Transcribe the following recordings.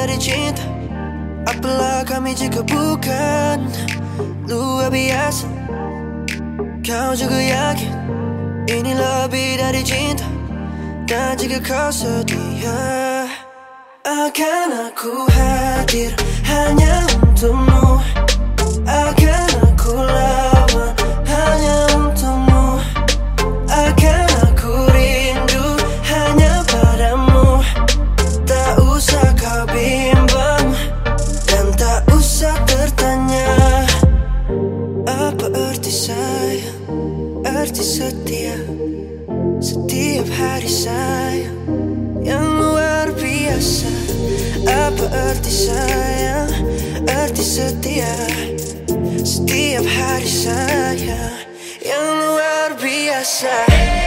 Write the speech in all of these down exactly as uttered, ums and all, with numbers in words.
dari cinta. Apalah kami jika bukan luar biasa. Kau juga yakin ini lebih dari cinta. Dan jika kau sedia, akan aku hadir hanya untukmu. Akan aku lawan hanya untukmu. Akan aku rindu hanya padamu. Tak usah kau bimbang dan tak usah tertanya, apa arti sayang, arti setia. Setiap hari sayang yang luar biasa. Apa arti sayang, arti setia. Setiap hari sayang yang luar biasa.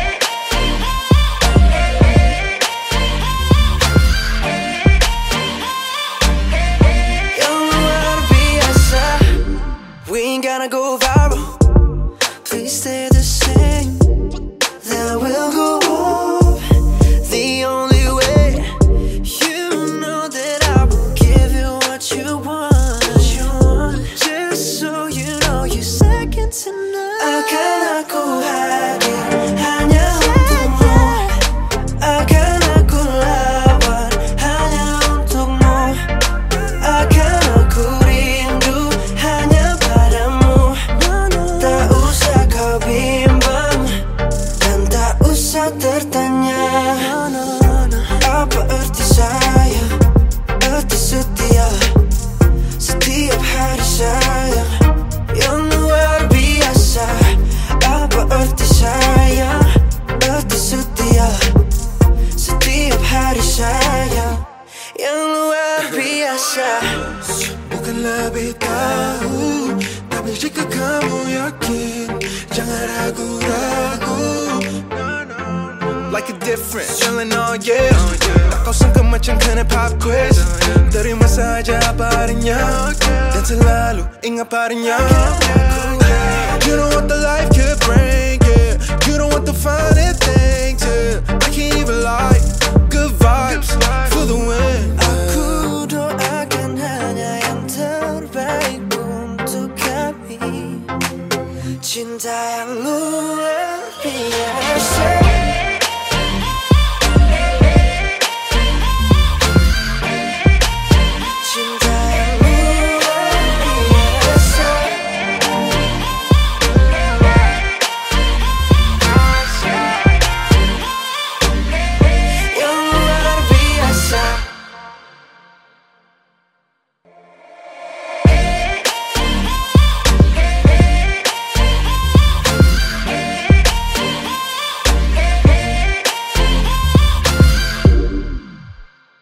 Yang luar biasa. We ain't gonna go viral, please stay the same. Then we'll go up the only way. You know that I will give you what you want, you want. Just so you know you're second to none. Akan aku hadir hanya untukmu. Akan aku lawan hanya untukmu. Akan aku rindu hanya padamu. Tak usah kau bimbang dan tak usah tertanya, apa arti sayang, arti setia. Setiap hari sayang yang luar biasa. Apa arti sayang, arti setia. Setiap hari sayang yang luar biasa. Bukan lebih tahu, tapi jika kamu yakin, jangan ragu-ragu. Like a difference, jalan oh yeah. Tak kau sangka macam kena pop quiz. Terima saja apa adanya dan selalu ingat padanya. You don't want the life could bring, yeah. You don't want the finer things, yeah. I can't even lie, good vibes for the win. Aku doakan hanya yang terbaik untuk kami. Cinta yang luar